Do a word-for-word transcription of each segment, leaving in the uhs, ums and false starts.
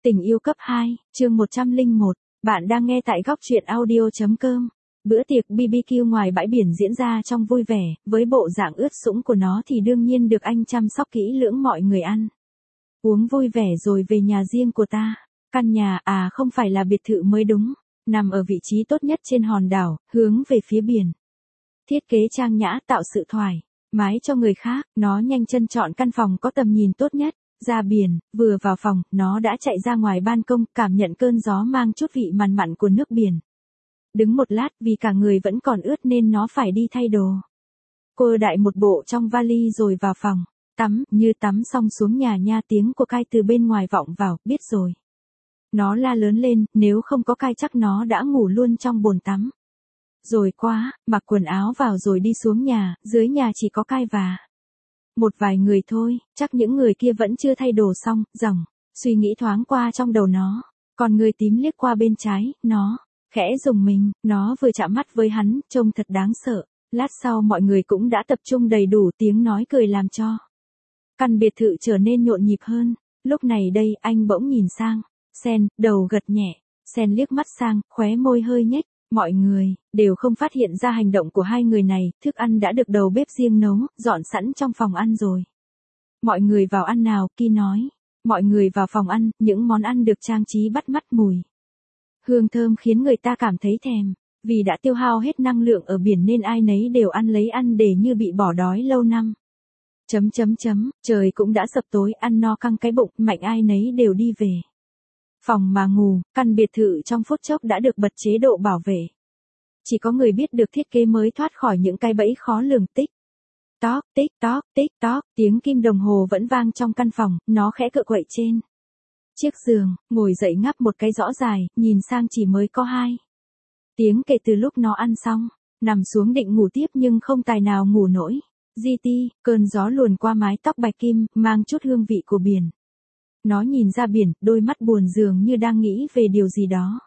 Tình yêu cấp hai, chương một trăm lẻ một, bạn đang nghe tại góc truyện audio.com. Bữa tiệc bi bi kiu ngoài bãi biển diễn ra trong vui vẻ, với bộ dạng ướt sũng của nó thì đương nhiên được anh chăm sóc kỹ lưỡng mọi người ăn. Uống vui vẻ rồi về nhà riêng của ta. Căn nhà, à không phải là biệt thự mới đúng, nằm ở vị trí tốt nhất trên hòn đảo, hướng về phía biển. Thiết kế trang nhã tạo sự thoải mái cho người khác, nó nhanh chân chọn căn phòng có tầm nhìn tốt nhất. Ra biển, vừa vào phòng, nó đã chạy ra ngoài ban công, cảm nhận cơn gió mang chút vị mặn mặn của nước biển. Đứng một lát, vì cả người vẫn còn ướt nên nó phải đi thay đồ. Cô đại một bộ trong vali rồi vào phòng, tắm, như tắm xong xuống nhà nha, tiếng của Kai từ bên ngoài vọng vào, biết rồi. Nó la lớn lên, nếu không có Kai chắc nó đã ngủ luôn trong bồn tắm. Rồi quá, mặc quần áo vào rồi đi xuống nhà, dưới nhà chỉ có Kai và một vài người thôi, chắc những người kia vẫn chưa thay đồ xong, dòng, suy nghĩ thoáng qua trong đầu nó, còn người tím liếc qua bên trái, nó, khẽ rùng mình, nó vừa chạm mắt với hắn, trông thật đáng sợ, lát sau mọi người cũng đã tập trung đầy đủ, tiếng nói cười làm cho căn biệt thự trở nên nhộn nhịp hơn. Lúc này đây, anh bỗng nhìn sang, Sen, đầu gật nhẹ, Sen liếc mắt sang, khóe môi hơi nhếch. Mọi người đều không phát hiện ra hành động của hai người này, thức ăn đã được đầu bếp riêng nấu, dọn sẵn trong phòng ăn rồi. Mọi người vào ăn nào, Ki nói. Mọi người vào phòng ăn, những món ăn được trang trí bắt mắt mùi hương thơm khiến người ta cảm thấy thèm. Vì đã tiêu hao hết năng lượng ở biển nên ai nấy đều ăn lấy ăn để như bị bỏ đói lâu năm. Chấm chấm chấm, trời cũng đã sập tối, ăn no căng cái bụng, mạnh ai nấy đều đi về phòng mà ngủ. Căn biệt thự trong phút chốc đã được bật chế độ bảo vệ. Chỉ có người biết được thiết kế mới thoát khỏi những cái bẫy khó lường. Tích toc, tích toc, tích toc, tiếng kim đồng hồ vẫn vang trong căn phòng, nó khẽ cựa quậy trên chiếc giường, ngồi dậy ngáp một cái rõ dài, nhìn sang chỉ mới có hai tiếng kể từ lúc nó ăn xong, nằm xuống định ngủ tiếp nhưng không tài nào ngủ nổi. gi ti, cơn gió luồn qua mái tóc bạch kim, mang chút hương vị của biển. Nó nhìn ra biển, đôi mắt buồn dường như đang nghĩ về điều gì đó.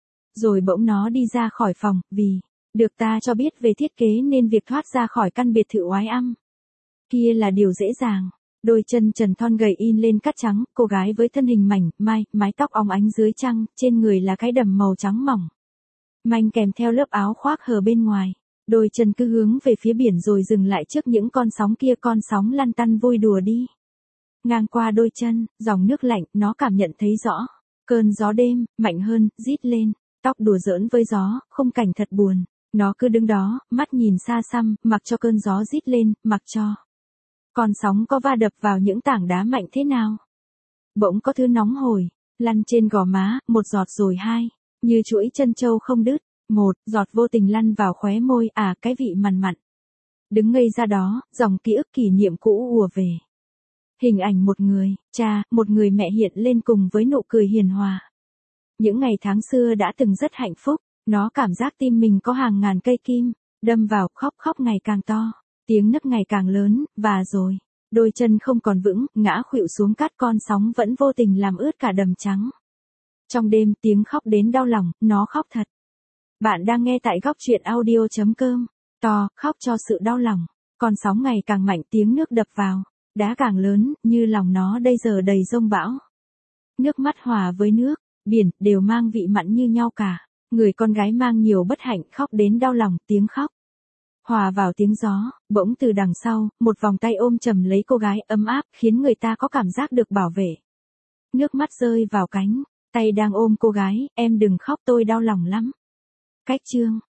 Rồi bỗng nó đi ra khỏi phòng, vì được ta cho biết về thiết kế nên việc thoát ra khỏi căn biệt thự oái âm kia là điều dễ dàng. Đôi chân trần thon gầy in lên cát trắng, cô gái với thân hình mảnh mai, mái tóc óng ánh dưới trăng, trên người là cái đầm màu trắng mỏng manh kèm theo lớp áo khoác hở bên ngoài. Đôi chân cứ hướng về phía biển rồi dừng lại trước những con sóng kia, con sóng lăn tăn vui đùa đi ngang qua đôi chân, dòng nước lạnh, nó cảm nhận thấy rõ. Cơn gió đêm, mạnh hơn, rít lên, tóc đùa giỡn với gió, khung cảnh thật buồn. Nó cứ đứng đó, mắt nhìn xa xăm, mặc cho cơn gió rít lên, mặc cho con sóng có va đập vào những tảng đá mạnh thế nào. Bỗng có thứ nóng hổi, lăn trên gò má, một giọt rồi hai, như chuỗi chân trâu không đứt. Một giọt vô tình lăn vào khóe môi, à cái vị mặn mặn. Đứng ngây ra đó, dòng ký ức kỷ niệm cũ ùa về. Hình ảnh một người, cha, một người mẹ hiện lên cùng với nụ cười hiền hòa. Những ngày tháng xưa đã từng rất hạnh phúc, nó cảm giác tim mình có hàng ngàn cây kim, đâm vào, khóc khóc ngày càng to, tiếng nấc ngày càng lớn, và rồi, đôi chân không còn vững, ngã khuỵu xuống cát, con sóng vẫn vô tình làm ướt cả đầm trắng. Trong đêm, tiếng khóc đến đau lòng, nó khóc thật. Bạn đang nghe tại góc truyện audio.com, to, khóc cho sự đau lòng, con sóng ngày càng mạnh, tiếng nước đập vào đá càng lớn, như lòng nó đây giờ đầy giông bão. Nước mắt hòa với nước, biển, đều mang vị mặn như nhau cả. Người con gái mang nhiều bất hạnh, khóc đến đau lòng, tiếng khóc hòa vào tiếng gió, bỗng từ đằng sau, một vòng tay ôm chầm lấy cô gái, ấm áp, khiến người ta có cảm giác được bảo vệ. Nước mắt rơi vào cánh tay đang ôm cô gái, em đừng khóc, tôi đau lòng lắm. Cách chương